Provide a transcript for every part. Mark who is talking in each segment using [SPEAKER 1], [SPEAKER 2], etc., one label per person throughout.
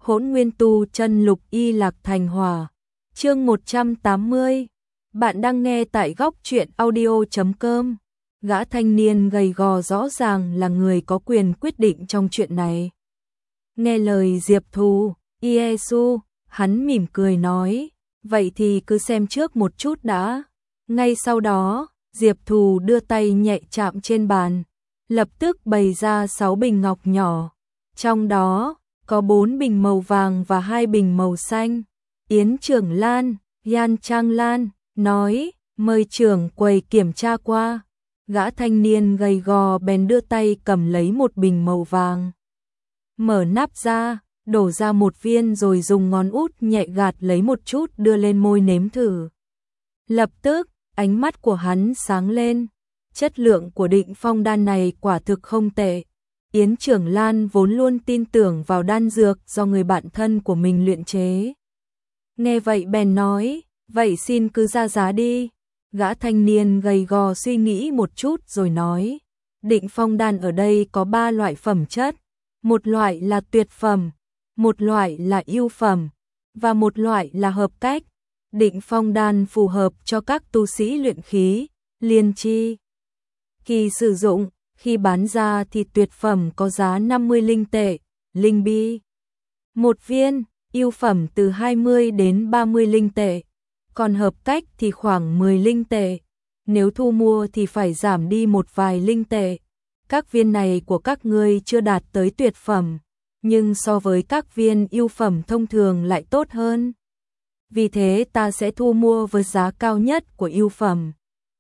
[SPEAKER 1] Hỗn Nguyên Tu Chân Lục Y Lạc Thành Hỏa. Chương 180. Bạn đang nghe tại góc truyện audio.com. Gã thanh niên gầy gò rõ ràng là người có quyền quyết định trong chuyện này. Nghe lời Diệp Thù, Iesu, hắn mỉm cười nói, vậy thì cứ xem trước một chút đã. Ngay sau đó, Diệp Thù đưa tay nhẹ chạm trên bàn, lập tức bày ra 6 bình ngọc nhỏ. Trong đó, có 4 bình màu vàng và 2 bình màu xanh. Yến Trưởng Lan, Yan Trang Lan, nói, mời trưởng quầy kiểm tra qua. Gã thanh niên gầy gò bèn đưa tay cầm lấy một bình màu vàng. Mở nắp ra, đổ ra một viên rồi dùng ngón út nhẹ gạt lấy một chút đưa lên môi nếm thử. Lập tức, ánh mắt của hắn sáng lên. Chất lượng của Định Phong đan này quả thực không tệ. Yến Trưởng Lan vốn luôn tin tưởng vào đan dược do người bạn thân của mình luyện chế. Nghe vậy bèn nói, vậy xin cứ ra giá đi. Gã thanh niên gầy gò suy nghĩ một chút rồi nói, Định Phong đan ở đây có 3 loại phẩm chất. Một loại là tuyệt phẩm, một loại là ưu phẩm, và một loại là hợp cách. Định Phong đan phù hợp cho các tu sĩ luyện khí, liên chi. Khi sử dụng, khi bán ra thì tuyệt phẩm có giá 50 linh tệ, linh bi. Một viên, ưu phẩm từ 20 đến 30 linh tệ, còn hợp cách thì khoảng 10 linh tệ. Nếu thu mua thì phải giảm đi một vài linh tệ. Các viên này của các ngươi chưa đạt tới tuyệt phẩm, nhưng so với các viên ưu phẩm thông thường lại tốt hơn. Vì thế ta sẽ thu mua với giá cao nhất của ưu phẩm.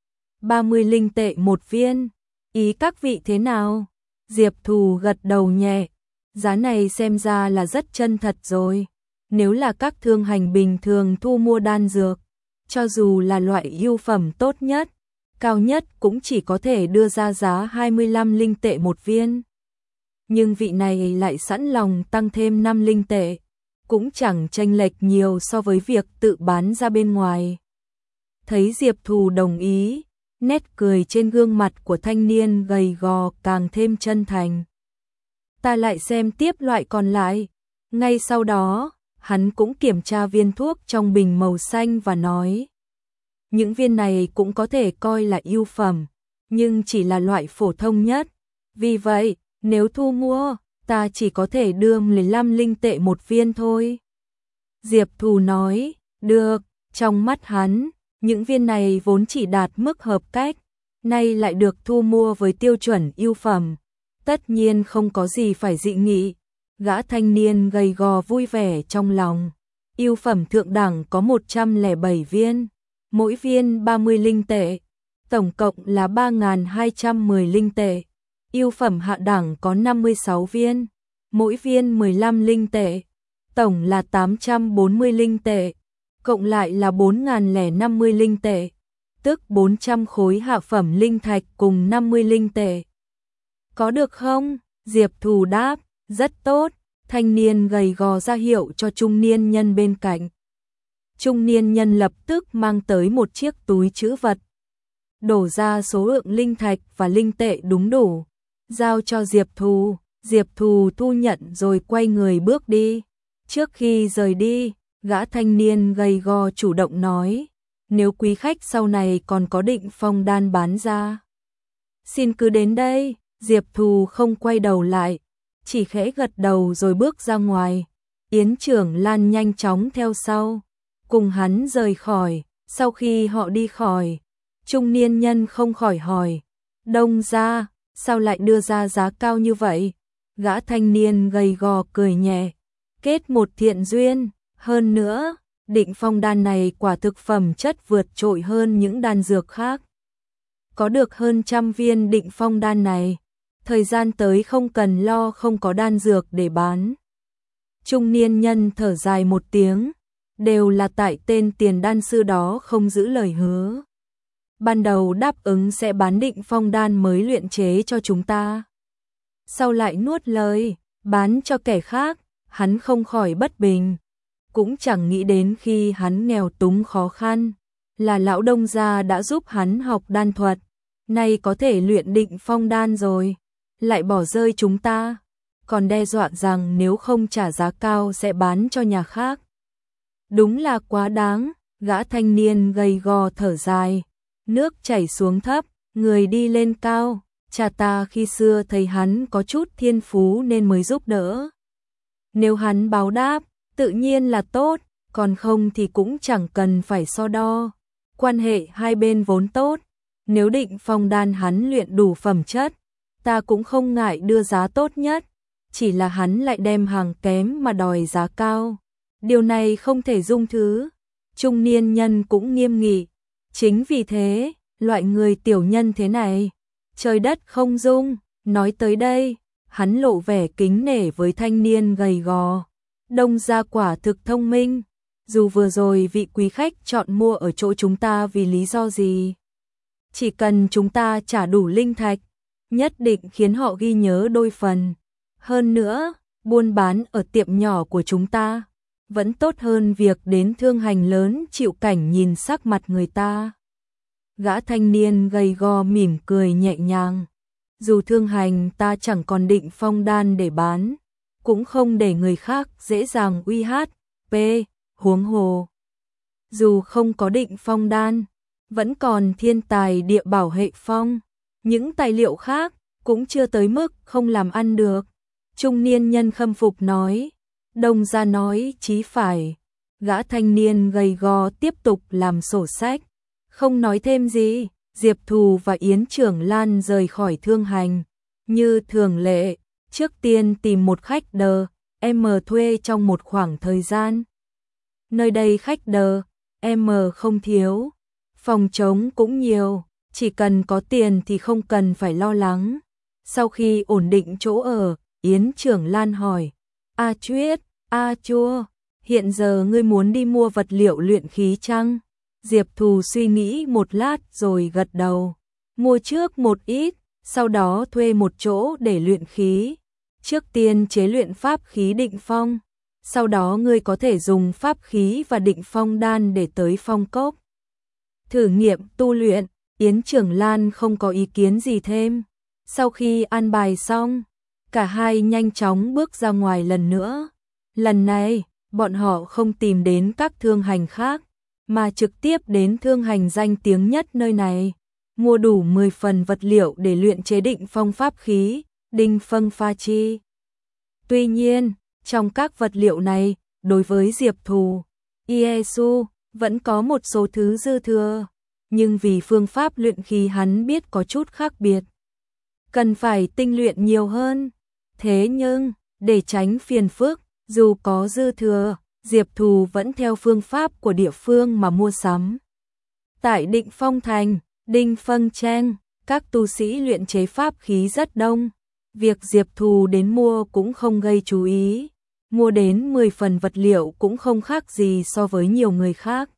[SPEAKER 1] 30 linh tệ một viên. Ý các vị thế nào? Diệp Thù gật đầu nhẹ. Giá này xem ra là rất chân thật rồi. Nếu là các thương hành bình thường thu mua đan dược, cho dù là loại ưu phẩm tốt nhất, cao nhất cũng chỉ có thể đưa ra giá 25 linh tệ một viên. Nhưng vị này lại sẵn lòng tăng thêm 5 linh tệ, cũng chẳng chênh lệch nhiều so với việc tự bán ra bên ngoài. Thấy Diệp Thù đồng ý, nét cười trên gương mặt của thanh niên gầy gò càng thêm chân thành. Ta lại xem tiếp loại còn lại. Ngay sau đó, hắn cũng kiểm tra viên thuốc trong bình màu xanh và nói, những viên này cũng có thể coi là ưu phẩm, nhưng chỉ là loại phổ thông nhất. Vì vậy, nếu thu mua, ta chỉ có thể đưa 15 linh tệ một viên thôi. Diệp Thù nói, được. Trong mắt hắn, những viên này vốn chỉ đạt mức hợp cách, nay lại được thu mua với tiêu chuẩn ưu phẩm. Tất nhiên không có gì phải dị nghị. Gã thanh niên gầy gò vui vẻ trong lòng. Ưu phẩm thượng đẳng có 107 viên, mỗi viên 30 linh tệ, tổng cộng là 3.210 linh tệ. Ưu phẩm hạ đẳng có 56 viên, mỗi viên 15 linh tệ, tổng là 840 linh tệ, cộng lại là 4.050 linh tệ, tức 400 khối hạ phẩm linh thạch cùng 50 linh tệ. Có được không? Diệp Thù đáp, rất tốt. Thanh niên gầy gò ra hiệu cho trung niên nhân bên cạnh. Trung niên nhân lập tức mang tới một chiếc túi trữ vật, đổ ra số lượng linh thạch và linh tệ đúng đủ, giao cho Diệp Thù. Diệp Thù thu nhận rồi quay người bước đi. Trước khi rời đi, gã thanh niên gầy gò chủ động nói, nếu quý khách sau này còn có Định Phong đan bán ra, xin cứ đến đây. Diệp Thù không quay đầu lại, chỉ khẽ gật đầu rồi bước ra ngoài. Yến Trưởng Lan nhanh chóng theo sau, cùng hắn rời khỏi. Sau khi họ đi khỏi, trung niên nhân không khỏi hỏi, Đông gia, sao lại đưa ra giá cao như vậy? Gã thanh niên gầy gò cười nhẹ, kết một thiện duyên. Hơn nữa, Định Phong đan này quả thực phẩm chất vượt trội hơn những đan dược khác. Có được hơn 100 viên Định Phong đan này, thời gian tới không cần lo không có đan dược để bán. Trung niên nhân thở dài một tiếng, đều là tại tên tiền đan sư đó không giữ lời hứa. Ban đầu đáp ứng sẽ bán Định Phong đan mới luyện chế cho chúng ta, sau lại nuốt lời, bán cho kẻ khác. Hắn không khỏi bất bình, cũng chẳng nghĩ đến khi hắn nghèo túng khó khăn, là lão Đông gia đã giúp hắn học đan thuật, nay có thể luyện Định Phong đan rồi, lại bỏ rơi chúng ta. còn đe dọa rằng nếu không trả giá cao sẽ bán cho nhà khác. Đúng là quá đáng, gã thanh niên gầy gò thở dài, nước chảy xuống thấp, người đi lên cao, cha ta khi xưa thấy hắn có chút thiên phú nên mới giúp đỡ. Nếu hắn báo đáp, tự nhiên là tốt, còn không thì cũng chẳng cần phải so đo. Quan hệ hai bên vốn tốt, nếu Định Phong đan hắn luyện đủ phẩm chất, ta cũng không ngại đưa giá tốt nhất, chỉ là hắn lại đem hàng kém mà đòi giá cao. Điều này không thể dung thứ. Trung niên nhân cũng nghiêm nghị. Chính vì thế, loại người tiểu nhân thế này, trời đất không dung. Nói tới đây, hắn lộ vẻ kính nể với thanh niên gầy gò. Đông gia quả thực thông minh, dù vừa rồi vị quý khách chọn mua ở chỗ chúng ta vì lý do gì, chỉ cần chúng ta trả đủ linh thạch, nhất định khiến họ ghi nhớ đôi phần. Hơn nữa, buôn bán ở tiệm nhỏ của chúng ta vẫn tốt hơn việc đến thương hành lớn chịu cảnh nhìn sắc mặt người ta. Gã thanh niên gầy gò mỉm cười nhẹ nhàng. Dù thương hành ta chẳng còn Định Phong đan để bán, cũng không để người khác dễ dàng uy hát, huống hồ. Dù không có Định Phong đan, vẫn còn thiên tài địa bảo hệ phong, những tài liệu khác cũng chưa tới mức không làm ăn được. Trung niên nhân khâm phục nói. Đông gia nói chí phải. Gã thanh niên gầy gò tiếp tục làm sổ sách, không nói thêm gì. Diệp Thù và Yến Trưởng Lan rời khỏi thương hành, như thường lệ, trước tiên tìm một khách đờ, thuê trong một khoảng thời gian. Nơi đây khách đờ, không thiếu, phòng trống cũng nhiều, chỉ cần có tiền thì không cần phải lo lắng. Sau khi ổn định chỗ ở, Yến Trưởng Lan hỏi, A Chuyết, A Chua, hiện giờ ngươi muốn đi mua vật liệu luyện khí chăng? Diệp Thù suy nghĩ một lát rồi gật đầu. Mua trước một ít, sau đó thuê một chỗ để luyện khí. Trước tiên chế luyện pháp khí Định Phong, sau đó ngươi có thể dùng pháp khí và Định Phong đan để tới phong cốc thử nghiệm tu luyện. Yến Trưởng Lan không có ý kiến gì thêm. Sau khi an bài xong, cả hai nhanh chóng bước ra ngoài lần nữa. Lần này, bọn họ không tìm đến các thương hành khác, mà trực tiếp đến thương hành danh tiếng nhất nơi này, mua đủ 10 phần vật liệu để luyện chế Định Phong pháp khí, Đinh Phong Pha Chi. Tuy nhiên, trong các vật liệu này, đối với Diệp Thù, Iesu vẫn có một số thứ dư thừa, nhưng vì phương pháp luyện khí hắn biết có chút khác biệt, cần phải tinh luyện nhiều hơn. Thế nhưng, để tránh phiền phức, dù có dư thừa, Diệp Thù vẫn theo phương pháp của địa phương mà mua sắm. Tại Định Phong Thành, Đinh Phong Trang, các tu sĩ luyện chế pháp khí rất đông. Việc Diệp Thù đến mua cũng không gây chú ý. Mua đến 10 phần vật liệu cũng không khác gì so với nhiều người khác.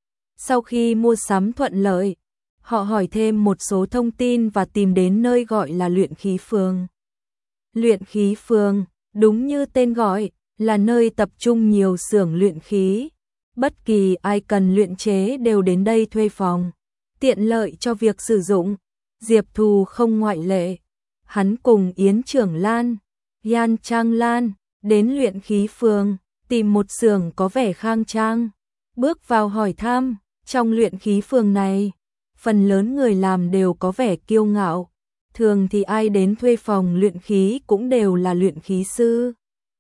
[SPEAKER 1] Sau khi mua sắm thuận lợi, họ hỏi thêm một số thông tin và tìm đến nơi gọi là luyện khí phường. Luyện khí phường, đúng như tên gọi, là nơi tập trung nhiều xưởng luyện khí. Bất kỳ ai cần luyện chế đều đến đây thuê phòng, tiện lợi cho việc sử dụng. Diệp Thù không ngoại lệ. Hắn cùng Yến Trưởng Lan, Yan Trang Lan đến luyện khí phường, tìm một xưởng có vẻ khang trang. Bước vào hỏi thăm, trong luyện khí phường này, phần lớn người làm đều có vẻ kiêu ngạo. Thường thì ai đến thuê phòng luyện khí cũng đều là luyện khí sư.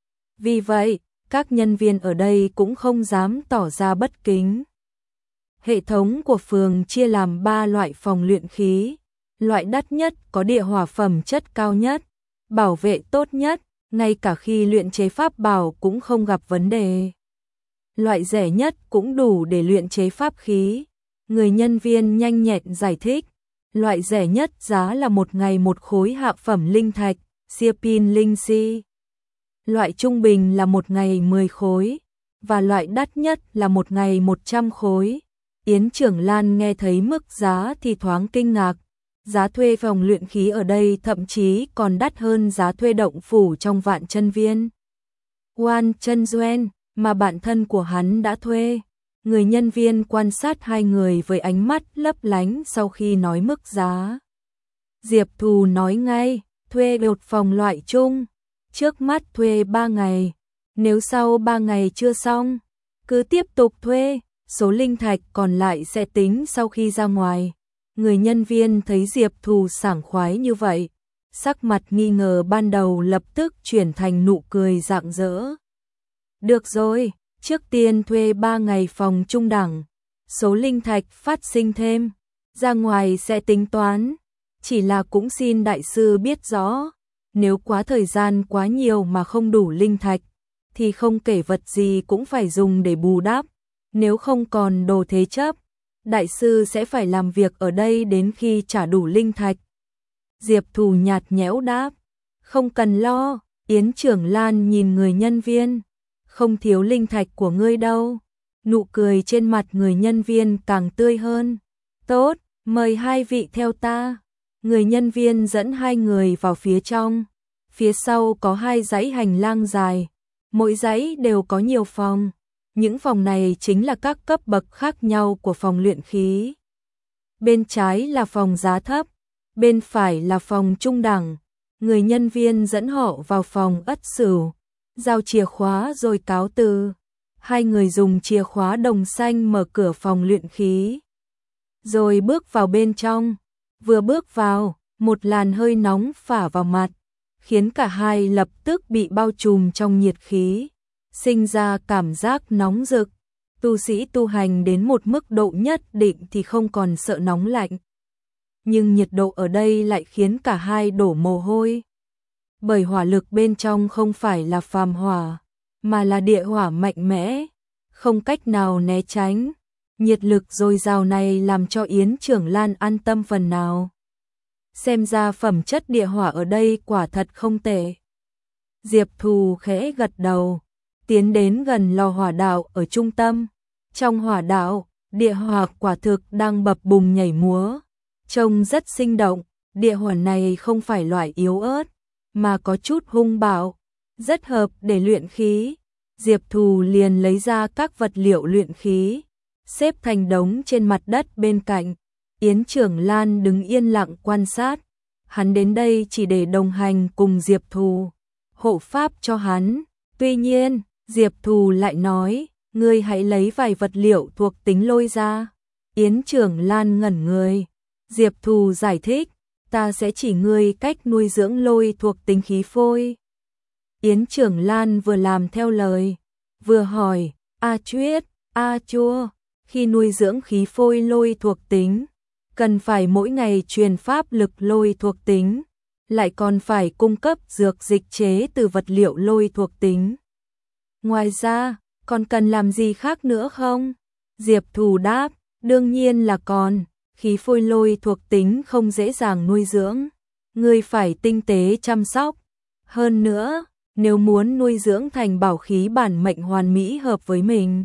[SPEAKER 1] Vì vậy, các nhân viên ở đây cũng không dám tỏ ra bất kính. Hệ thống của phường chia làm 3 loại phòng luyện khí. Loại đắt nhất có địa hỏa phẩm chất cao nhất, bảo vệ tốt nhất, ngay cả khi luyện chế pháp bảo cũng không gặp vấn đề. Loại rẻ nhất cũng đủ để luyện chế pháp khí. Người nhân viên nhanh nhẹn giải thích. Loại rẻ nhất giá là một ngày một khối hạ phẩm linh thạch, Siapin linh si. Loại trung bình là một ngày 10 khối, và loại đắt nhất là một ngày 100 khối. Yến Trưởng Lan nghe thấy mức giá thì thoáng kinh ngạc. Giá thuê phòng luyện khí ở đây thậm chí còn đắt hơn giá thuê động phủ trong Vạn Chân Viên. Wan Chân Duen, mà bạn thân của hắn đã thuê. Người nhân viên quan sát hai người với ánh mắt lấp lánh sau khi nói mức giá. Diệp Thù nói ngay, thuê một phòng loại chung, trước mắt thuê 3 ngày, nếu sau 3 ngày chưa xong, cứ tiếp tục thuê, số linh thạch còn lại sẽ tính sau khi ra ngoài. Người nhân viên thấy Diệp Thù sảng khoái như vậy, sắc mặt nghi ngờ ban đầu lập tức chuyển thành nụ cười rạng rỡ. Được rồi, trước tiên thuê 3 ngày phòng trung đẳng, số linh thạch phát sinh thêm, ra ngoài sẽ tính toán, chỉ là cũng xin đại sư biết rõ, nếu quá thời gian quá nhiều mà không đủ linh thạch, thì không kể vật gì cũng phải dùng để bù đắp, nếu không còn đồ thế chấp, đại sư sẽ phải làm việc ở đây đến khi trả đủ linh thạch. Diệp Thù nhạt nhẽo đáp, không cần lo, Yến Trưởng Lan nhìn người nhân viên, không thiếu linh thạch của ngươi đâu. Nụ cười trên mặt người nhân viên càng tươi hơn. Tốt, mời hai vị theo ta. Người nhân viên dẫn hai người vào phía trong. Phía sau có 2 dãy hành lang dài, mỗi dãy đều có nhiều phòng. Những phòng này chính là các cấp bậc khác nhau của phòng luyện khí. Bên trái là phòng giá thấp, bên phải là phòng trung đẳng. Người nhân viên dẫn họ vào phòng Ất Sửu, giao chìa khóa rồi cáo từ. Hai người dùng chìa khóa đồng xanh mở cửa phòng luyện khí, rồi bước vào bên trong. Vừa bước vào, một làn hơi nóng phả vào mặt, khiến cả hai lập tức bị bao trùm trong nhiệt khí, sinh ra cảm giác nóng rực. Tu sĩ tu hành đến một mức độ nhất định thì không còn sợ nóng lạnh, nhưng nhiệt độ ở đây lại khiến cả hai đổ mồ hôi. Bởi hỏa lực bên trong không phải là phàm hỏa, mà là địa hỏa mạnh mẽ, không cách nào né tránh. Nhiệt lực dồi dào này làm cho Yến Trưởng Lan an tâm phần nào. Xem ra phẩm chất địa hỏa ở đây quả thật không tệ. Diệp Thù khẽ gật đầu, tiến đến gần lò hỏa đạo ở trung tâm. Trong hỏa đạo, địa hỏa quả thực đang bập bùng nhảy múa, trông rất sinh động. Địa hỏa này không phải loại yếu ớt, mà có chút hung bạo, rất hợp để luyện khí. Diệp Thù liền lấy ra các vật liệu luyện khí, xếp thành đống trên mặt đất bên cạnh. Yến Trưởng Lan đứng yên lặng quan sát. Hắn đến đây chỉ để đồng hành cùng Diệp Thù, hộ pháp cho hắn. Tuy nhiên, Diệp Thù lại nói, ngươi hãy lấy vài vật liệu thuộc tính lôi ra. Yến Trưởng Lan ngẩn người. Diệp Thù giải thích, ta sẽ chỉ ngươi cách nuôi dưỡng lôi thuộc tính khí phôi. Yến Trưởng Lan vừa làm theo lời, vừa hỏi, A Chuyết, A Chua, khi nuôi dưỡng khí phôi lôi thuộc tính, cần phải mỗi ngày truyền pháp lực lôi thuộc tính, lại còn phải cung cấp dược dịch chế từ vật liệu lôi thuộc tính. Ngoài ra, còn cần làm gì khác nữa không? Diệp Thù đáp, đương nhiên là còn, khí phôi lôi thuộc tính không dễ dàng nuôi dưỡng, ngươi phải tinh tế chăm sóc. Hơn nữa, nếu muốn nuôi dưỡng thành bảo khí bản mệnh hoàn mỹ hợp với mình,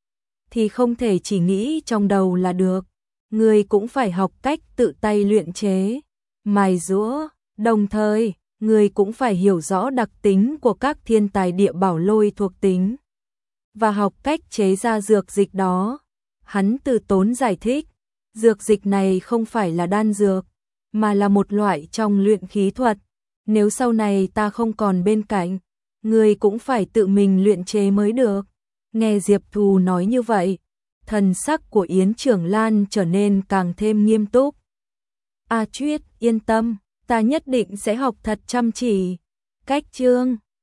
[SPEAKER 1] thì không thể chỉ nghĩ trong đầu là được. Ngươi cũng phải học cách tự tay luyện chế, mài giũa, đồng thời, ngươi cũng phải hiểu rõ đặc tính của các thiên tài địa bảo lôi thuộc tính, và học cách chế ra dược dịch đó. Hắn từ tốn giải thích, dược dịch này không phải là đan dược, mà là một loại trong luyện khí thuật. Nếu sau này ta không còn bên cạnh, ngươi cũng phải tự mình luyện chế mới được. Nghe Diệp Thù nói như vậy, thần sắc của Yến Trưởng Lan trở nên càng thêm nghiêm túc. A Chuyết, yên tâm, ta nhất định sẽ học thật chăm chỉ. Cách chương